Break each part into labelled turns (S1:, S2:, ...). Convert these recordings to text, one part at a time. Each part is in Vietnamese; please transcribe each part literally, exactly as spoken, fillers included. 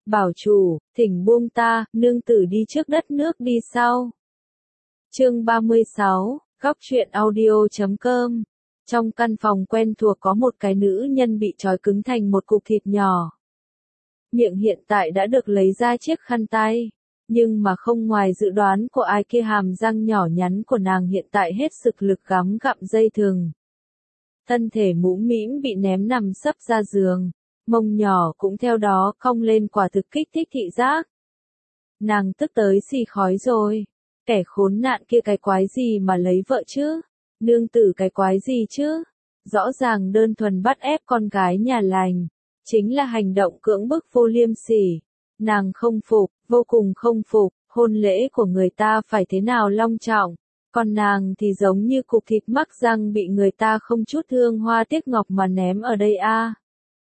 S1: Bảo chủ, thỉnh buông ta, nương tử đi trước đất nước đi sau. Chương ba mươi sáu, góc truyện audio chấm com. Trong căn phòng quen thuộc có một cái nữ nhân bị trói cứng thành một cục thịt nhỏ. Miệng hiện tại đã được lấy ra chiếc khăn tay, nhưng mà không ngoài dự đoán của ai kia hàm răng nhỏ nhắn của nàng hiện tại hết sức lực gắm gặm dây thừng. Thân thể mũm mĩm bị ném nằm sấp ra giường, mông nhỏ cũng theo đó cong lên, quả thực kích thích thị giác. Nàng tức tới xì khói rồi, kẻ khốn nạn kia cái quái gì mà lấy vợ chứ, nương tử cái quái gì chứ, rõ ràng đơn thuần bắt ép con gái nhà lành, chính là hành động cưỡng bức vô liêm sỉ. Nàng không phục, vô cùng không phục, hôn lễ của người ta phải thế nào long trọng, còn nàng thì giống như cục thịt mắc răng bị người ta không chút thương hoa tiếc ngọc mà ném ở đây a. À.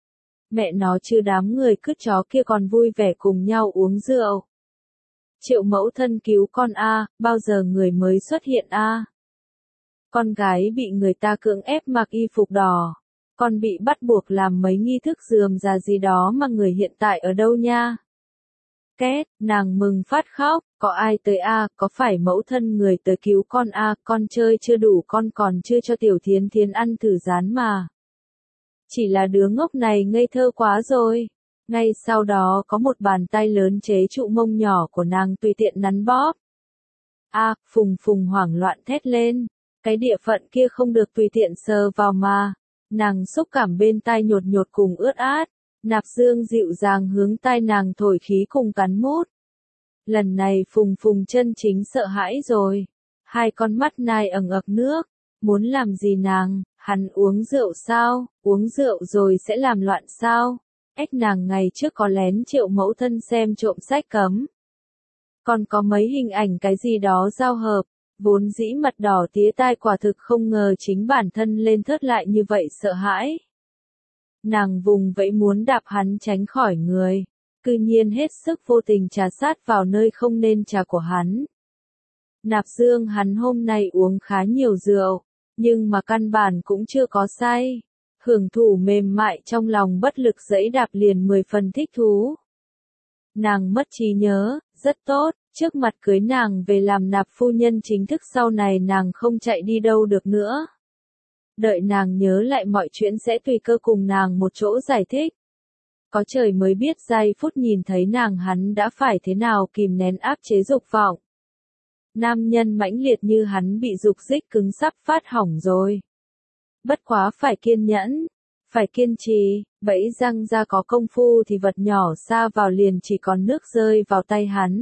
S1: Mẹ nó chứ, đám người cứt chó kia còn vui vẻ cùng nhau uống rượu. Triệu mẫu thân cứu con a, à, bao giờ người mới xuất hiện a? À? Con gái bị người ta cưỡng ép mặc y phục đỏ, con bị bắt buộc làm mấy nghi thức rườm rà gì đó mà người hiện tại ở đâu nha? Két, nàng mừng phát khóc, có ai tới a, à, có phải mẫu thân người tới cứu con a, à, con chơi chưa đủ, con còn chưa cho Tiểu Thiến Thiến ăn thử rán mà. Chỉ là đứa ngốc này ngây thơ quá rồi. Ngay sau đó có một bàn tay lớn chế trụ mông nhỏ của nàng tùy tiện nắn bóp. A, à, Phùng Phùng hoảng loạn thét lên, cái địa phận kia không được tùy tiện sờ vào mà. Nàng xúc cảm bên tai nhột nhột cùng ướt át. Nạp Dương dịu dàng hướng tai nàng thổi khí cùng cắn mút. Lần này Phùng Phùng chân chính sợ hãi rồi. Hai con mắt nai ẩn ực nước. Muốn làm gì nàng? Hắn uống rượu sao? Uống rượu rồi sẽ làm loạn sao? Ếch, nàng ngày trước có lén Triệu mẫu thân xem trộm sách cấm. Còn có mấy hình ảnh cái gì đó giao hợp. Vốn dĩ mặt đỏ tía tai, quả thực không ngờ chính bản thân lên thớt lại như vậy sợ hãi. Nàng vùng vẫy muốn đạp hắn tránh khỏi người, cư nhiên hết sức vô tình trà sát vào nơi không nên trà của hắn. Nạp Dương hắn hôm nay uống khá nhiều rượu, nhưng mà căn bản cũng chưa có say. Hưởng thụ mềm mại trong lòng bất lực dẫy đạp liền mười phần thích thú. Nàng mất trí nhớ, rất tốt, trước mặt cưới nàng về làm nạp phu nhân chính thức, sau này nàng không chạy đi đâu được nữa. Đợi nàng nhớ lại mọi chuyện sẽ tùy cơ cùng nàng một chỗ giải thích. Có trời mới biết giây phút nhìn thấy nàng hắn đã phải thế nào kìm nén áp chế dục vọng. Nam nhân mãnh liệt như hắn bị dục dích cứng sắp phát hỏng rồi. Bất quá phải kiên nhẫn, phải kiên trì, bẫy răng ra có công phu thì vật nhỏ xa vào liền chỉ còn nước rơi vào tay hắn.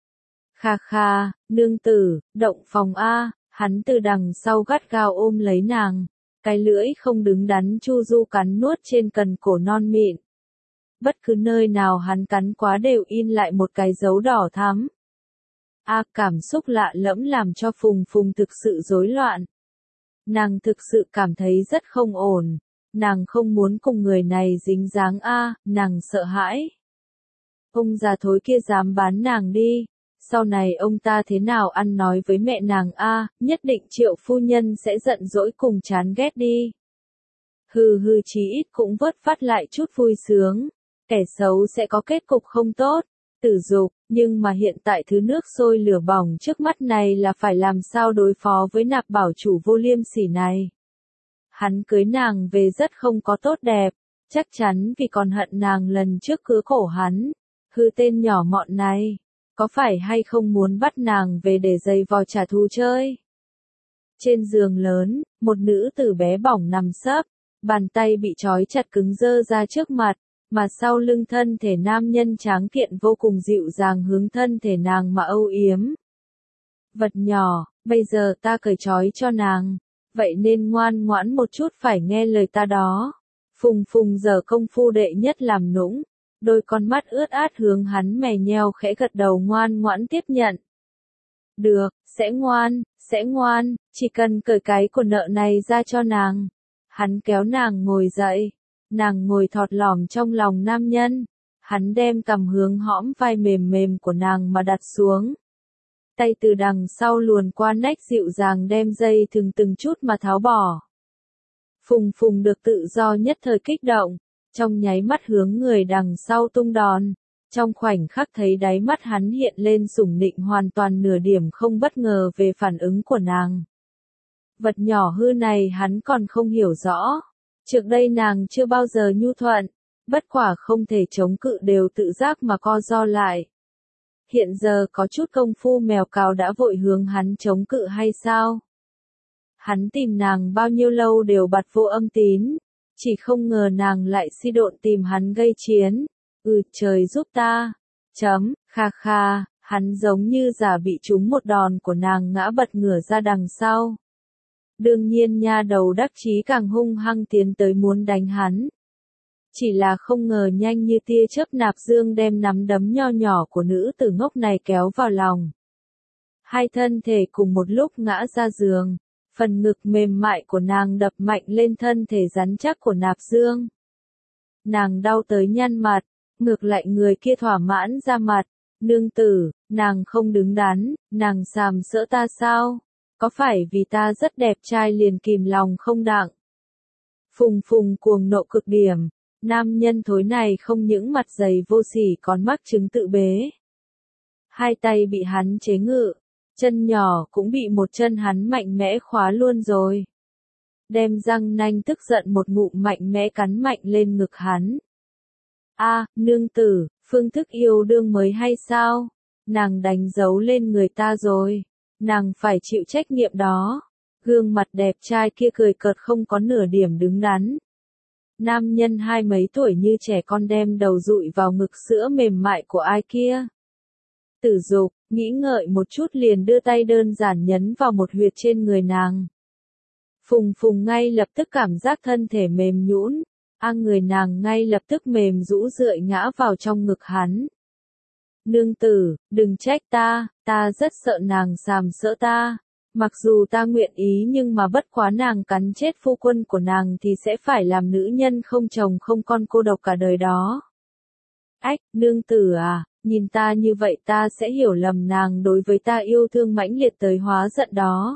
S1: Kha kha, nương tử, động phòng a, hắn từ đằng sau gắt gao ôm lấy nàng. Cái lưỡi không đứng đắn chu du cắn nuốt trên cần cổ non mịn. Bất cứ nơi nào hắn cắn quá đều in lại một cái dấu đỏ thắm. A, à, cảm xúc lạ lẫm làm cho Phùng Phùng thực sự rối loạn. Nàng thực sự cảm thấy rất không ổn. Nàng không muốn cùng người này dính dáng a, à, nàng sợ hãi. Ông già thối kia dám bán nàng đi. Sau này ông ta thế nào ăn nói với mẹ nàng a, à, nhất định Triệu phu nhân sẽ giận dỗi cùng chán ghét đi. Hừ hừ, chí ít cũng vớt vát lại chút vui sướng. Kẻ xấu sẽ có kết cục không tốt, tử dục, nhưng mà hiện tại thứ nước sôi lửa bỏng trước mắt này là phải làm sao đối phó với Nạp bảo chủ vô liêm sỉ này. Hắn cưới nàng về rất không có tốt đẹp, chắc chắn vì còn hận nàng lần trước cứa cổ hắn. Hư, tên nhỏ mọn này. Có phải hay không muốn bắt nàng về để giày vò trả thù chơi? Trên giường lớn, một nữ tử bé bỏng nằm sấp, bàn tay bị trói chặt cứng dơ ra trước mặt, mà sau lưng thân thể nam nhân tráng kiện vô cùng dịu dàng hướng thân thể nàng mà âu yếm. Vật nhỏ, bây giờ ta cởi trói cho nàng, vậy nên ngoan ngoãn một chút, phải nghe lời ta đó. Phùng Phùng giờ công phu đệ nhất làm nũng. Đôi con mắt ướt át hướng hắn mè nheo khẽ gật đầu ngoan ngoãn tiếp nhận. Được, sẽ ngoan, sẽ ngoan, chỉ cần cởi cái của nợ này ra cho nàng. Hắn kéo nàng ngồi dậy. Nàng ngồi thọt lỏm trong lòng nam nhân. Hắn đem cằm hướng hõm vai mềm mềm của nàng mà đặt xuống. Tay từ đằng sau luồn qua nách dịu dàng đem dây thừng từng chút mà tháo bỏ. Phùng Phùng được tự do nhất thời kích động. Trong nháy mắt hướng người đằng sau tung đòn, Trong khoảnh khắc thấy đáy mắt hắn hiện lên sủng nịnh hoàn toàn nửa điểm không bất ngờ về phản ứng của nàng. Vật nhỏ hư này hắn còn không hiểu rõ. Trước đây nàng chưa bao giờ nhu thuận, bất quả không thể chống cự đều tự giác mà co ro lại. Hiện giờ có chút công phu mèo cào đã vội hướng hắn chống cự hay sao? Hắn tìm nàng bao nhiêu lâu đều bặt vô âm tín, chỉ không ngờ nàng lại si độn tìm hắn gây chiến. Ừ, trời giúp ta. Chấm, kha kha, hắn giống như giả bị trúng một đòn của nàng ngã bật ngửa ra đằng sau. Đương nhiên nha đầu đắc chí càng hung hăng tiến tới muốn đánh hắn. Chỉ là không ngờ nhanh như tia chớp Nạp Dương đem nắm đấm nho nhỏ của nữ tử ngốc này kéo vào lòng. Hai thân thể cùng một lúc ngã ra giường, phần ngực mềm mại của nàng đập mạnh lên thân thể rắn chắc của Nạp Dương. Nàng đau tới nhăn mặt, ngược lại người kia thỏa mãn ra mặt. Nương tử, nàng không đứng đắn, nàng sàm sỡ ta sao? Có phải vì ta rất đẹp trai liền kìm lòng không đặng? Phùng Phùng cuồng nộ cực điểm, nam nhân thối này không những mặt dày vô sỉ còn mắc chứng tự bế. Hai tay bị hắn chế ngự, chân nhỏ cũng bị một chân hắn mạnh mẽ khóa luôn rồi. Đem răng nanh tức giận một ngụm mạnh mẽ cắn mạnh lên ngực hắn. A, nương tử, phương thức yêu đương mới hay sao? Nàng đánh dấu lên người ta rồi. Nàng phải chịu trách nhiệm đó. Gương mặt đẹp trai kia cười cợt không có nửa điểm đứng đắn. Nam nhân hai mấy tuổi như trẻ con đem đầu dụi vào ngực sữa mềm mại của ai kia. Tử Dục, nghĩ ngợi một chút liền đưa tay đơn giản nhấn vào một huyệt trên người nàng. Phùng Phùng ngay lập tức cảm giác thân thể mềm nhũn, a người nàng ngay lập tức mềm rũ rượi ngã vào trong ngực hắn. Nương tử, đừng trách ta, ta rất sợ nàng sàm sỡ ta. Mặc dù ta nguyện ý nhưng mà bất quá nàng cắn chết phu quân của nàng thì sẽ phải làm nữ nhân không chồng không con cô độc cả đời đó. Ách, nương tử à, nhìn ta như vậy ta sẽ hiểu lầm nàng đối với ta yêu thương mãnh liệt tới hóa giận đó.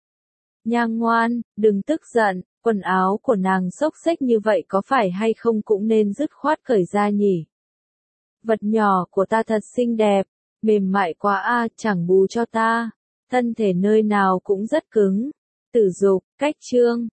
S1: Nha ngoan, đừng tức giận, quần áo của nàng xốc xếch như vậy có phải hay không cũng nên dứt khoát cởi ra nhỉ. Vật nhỏ của ta thật xinh đẹp, mềm mại quá a, chẳng bù cho ta. Thân thể nơi nào cũng rất cứng. Tử Dục, cách chương.